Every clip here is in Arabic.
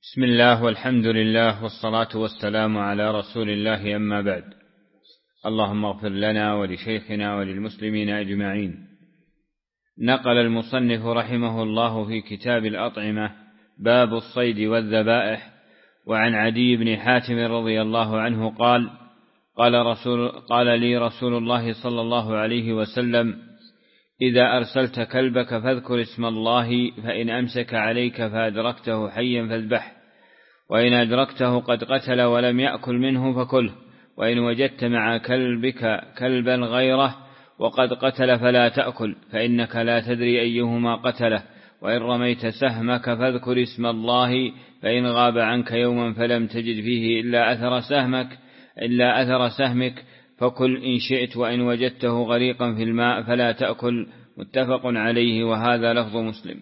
بسم الله والحمد لله والصلاة والسلام على رسول الله، أما بعد. اللهم اغفر لنا ولشيخنا وللمسلمين أجمعين. نقل المصنف رحمه الله في كتاب الأطعمة باب الصيد والذبائح، وعن عدي بن حاتم رضي الله عنه قال لي رسول الله صلى الله عليه وسلم: إذا أرسلت كلبك فاذكر اسم الله، فإن أمسك عليك فأدركته حيا فاذبحه، وإن أدركته قد قتل ولم يأكل منه فكله، وإن وجدت مع كلبك كلبا غيره وقد قتل فلا تأكل، فإنك لا تدري أيهما قتله، وإن رميت سهمك فاذكر اسم الله، فإن غاب عنك يوما فلم تجد فيه إلا أثر سهمك فكل إن شئت، وإن وجدته غريقا في الماء فلا تأكل. متفق عليه، وهذا لفظ مسلم.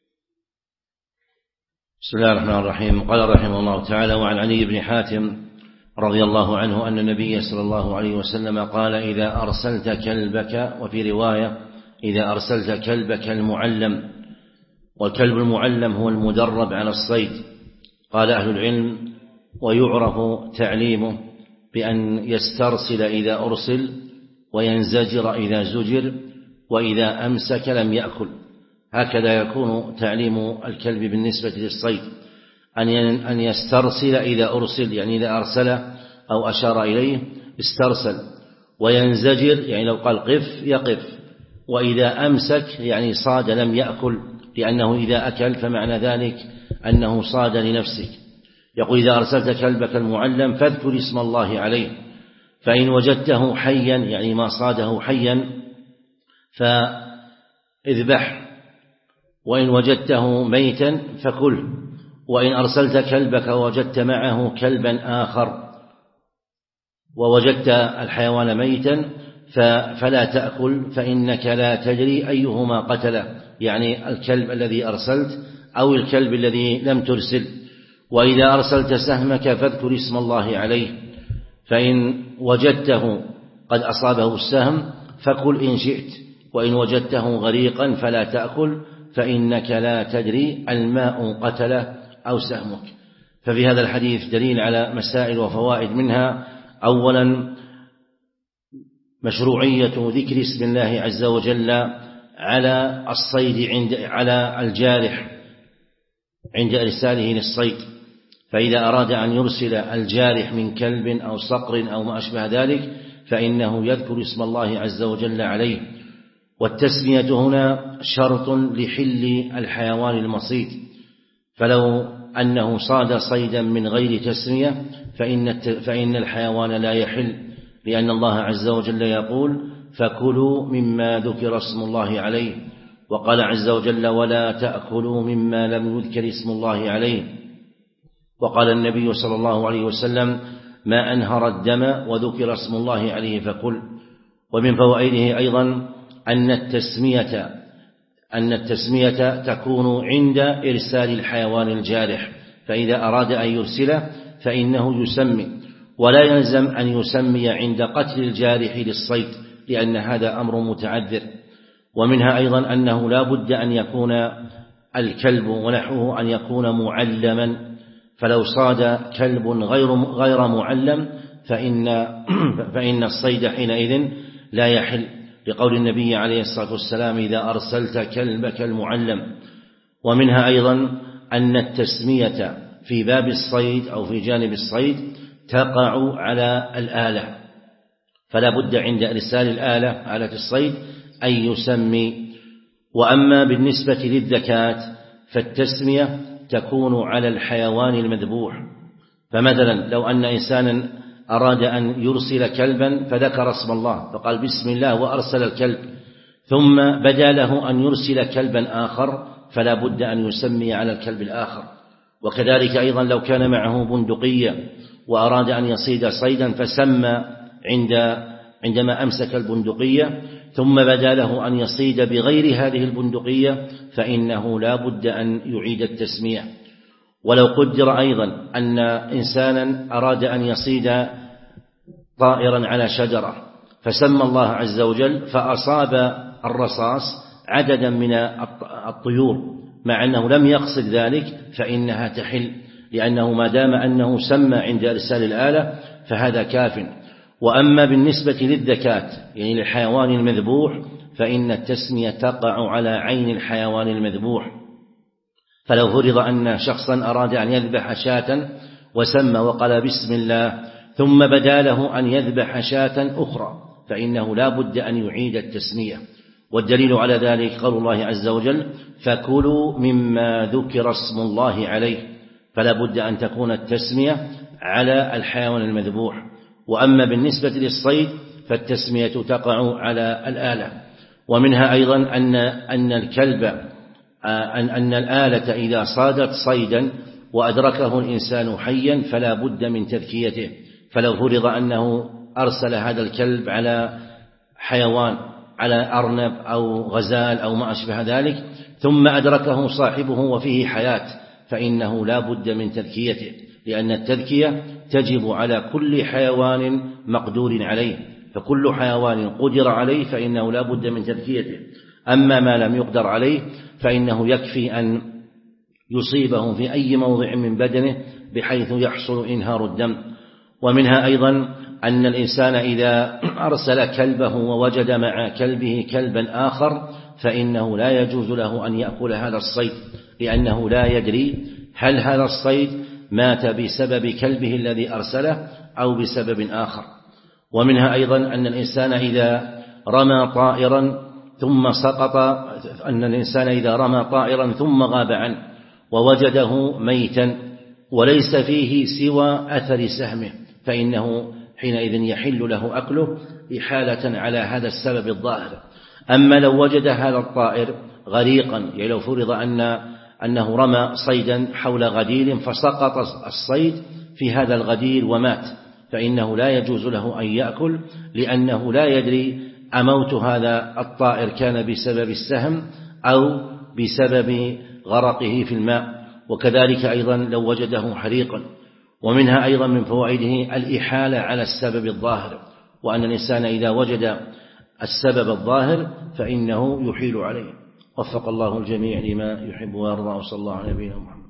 بسم الله الرحمن الرحيم. قال رحمه الله تعالى: وعن علي بن حاتم رضي الله عنه أن النبي صلى الله عليه وسلم قال: إذا أرسلت كلبك، وفي رواية: إذا أرسلت كلبك المعلم. والكلب المعلم هو المدرب على الصيد. قال أهل العلم: ويعرف تعليمه بأن يسترسل إذا أرسل، وينزجر إذا زجر، وإذا أمسك لم يأكل. هكذا يكون تعليم الكلب بالنسبة للصيد، أن يسترسل إذا أرسل، يعني إذا أرسل أو أشار إليه استرسل، وينزجر يعني لو قال قف يقف، وإذا أمسك يعني صاد لم يأكل، لأنه إذا أكل فمعنى ذلك أنه صاد لنفسه. يقول: إذا أرسلت كلبك المعلم فاذكر اسم الله عليه، فإن وجدته حيا يعني ما صاده حيا فاذبح، وإن وجدته ميتا فكل، وإن أرسلت كلبك ووجدت معه كلبا آخر ووجدت الحيوان ميتا فلا تأكل، فإنك لا تدري أيهما قتله، يعني الكلب الذي أرسلت أو الكلب الذي لم ترسل. وإذا أرسلت سهمك فاذكر اسم الله عليه، فإن وجدته قد أصابه السهم فكل إن شئت، وإن وجدته غريقا فلا تأكل، فإنك لا تدري الماء قتله أو سهمك. ففي هذا الحديث دليل على مسائل وفوائد، منها: أولا مشروعية ذكر اسم الله عز وجل على الصيد على الجارح عند إرساله للصيد، فإذا أراد أن يرسل الجارح من كلب أو صقر أو ما أشبه ذلك فإنه يذكر اسم الله عز وجل عليه. والتسمية هنا شرط لحل الحيوان المصيد، فلو أنه صاد صيدا من غير تسمية فإن الحيوان لا يحل، لأن الله عز وجل يقول: فكلوا مما ذكر اسم الله عليه. وقال عز وجل: ولا تأكلوا مما لم يذكر اسم الله عليه. وقال النبي صلى الله عليه وسلم: ما أنهر الدم وذكر اسم الله عليه فكل. ومن فوائده أيضا أن التسمية تكون عند إرسال الحيوان الجارح، فإذا أراد أن يرسله فإنه يسمي، ولا يلزم أن يسمي عند قتل الجارح للصيد، لأن هذا أمر متعذر. ومنها أيضا أنه لا بد أن يكون الكلب ونحوه أن يكون معلما، فلو صاد كلب غير معلم فإن الصيد حينئذ لا يحل، لقول النبي عليه الصلاة والسلام: إذا أرسلت كلبك المعلم. ومنها أيضا أن التسمية في باب الصيد أو في جانب الصيد تقع على الآلة، فلا بد عند إرسال آلة الصيد أن يسمي. وأما بالنسبة للذكاة فالتسمية تكون على الحيوان المذبوح، فمثلا لو أن إنسانا أراد أن يرسل كلبا فذكر اسم الله فقال بسم الله وأرسل الكلب، ثم بدا له أن يرسل كلبا آخر فلا بد أن يسمي على الكلب الآخر. وكذلك أيضا لو كان معه بندقية وأراد أن يصيد صيدا فسمى عندما أمسك البندقية، ثم بدا له أن يصيد بغير هذه البندقية فإنه لا بد أن يعيد التسمية. ولو قدر أيضا أن إنسانا أراد أن يصيد طائرا على شجرة فسمى الله عز وجل فأصاب الرصاص عددا من الطيور مع أنه لم يقصد ذلك فإنها تحل، لأنه ما دام أنه سمى عند إرسال الآلة فهذا كاف. وأما بالنسبة للذكاة يعني للحيوان المذبوح فإن التسمية تقع على عين الحيوان المذبوح. فلو فرض أن شخصا أراد أن يذبح شاة وسمى وقال بسم الله ثم بدا له أن يذبح شاة أخرى فإنه لا بد أن يعيد التسمية. والدليل على ذلك قول الله عز وجل فكلوا مما ذكر اسم الله عليه، فلا بد أن تكون التسمية على الحيوان المذبوح. وأما بالنسبة للصيد فالتسمية تقع على الآلة. ومنها أيضا أن الآلة إذا صادت صيدا وأدركه الإنسان حيا فلا بد من تذكيته. فلو فرض أنه أرسل هذا الكلب على حيوان على أرنب أو غزال أو ما أشبه ذلك ثم أدركه صاحبه وفيه حياة فإنه لا بد من تذكيته، لأن التذكية تجب على كل حيوان مقدور عليه، فكل حيوان قدر عليه فإنه لا بد من تذكيته. أما ما لم يقدر عليه فإنه يكفي أن يصيبه في أي موضع من بدنه بحيث يحصل إنهار الدم. ومنها أيضا أن الإنسان إذا أرسل كلبه ووجد مع كلبه كلبا آخر فإنه لا يجوز له أن يأكل هذا الصيد، لأنه لا يدري هل هذا الصيد مات بسبب كلبه الذي أرسله أو بسبب آخر. ومنها أيضا أن الإنسان إذا رمى طائرا ثم غاب عنه ووجده ميتا وليس فيه سوى أثر سهمه فإنه حينئذ يحل له أكله إحالة على هذا السبب الظاهر. أما لو وجد هذا الطائر غريقا، يعني لو فرض أنه رمى صيدا حول غدير فسقط الصيد في هذا الغدير ومات فإنه لا يجوز له أن يأكل، لأنه لا يدري أموت هذا الطائر كان بسبب السهم أو بسبب غرقه في الماء. وكذلك أيضا لو وجده حريقا. ومنها أيضا من فوائده الإحالة على السبب الظاهر، وأن الإنسان إذا وجد السبب الظاهر فإنه يحيل عليه. وفق الله الجميع لما يحب ويرضى، وصلى الله على نبينا محمد.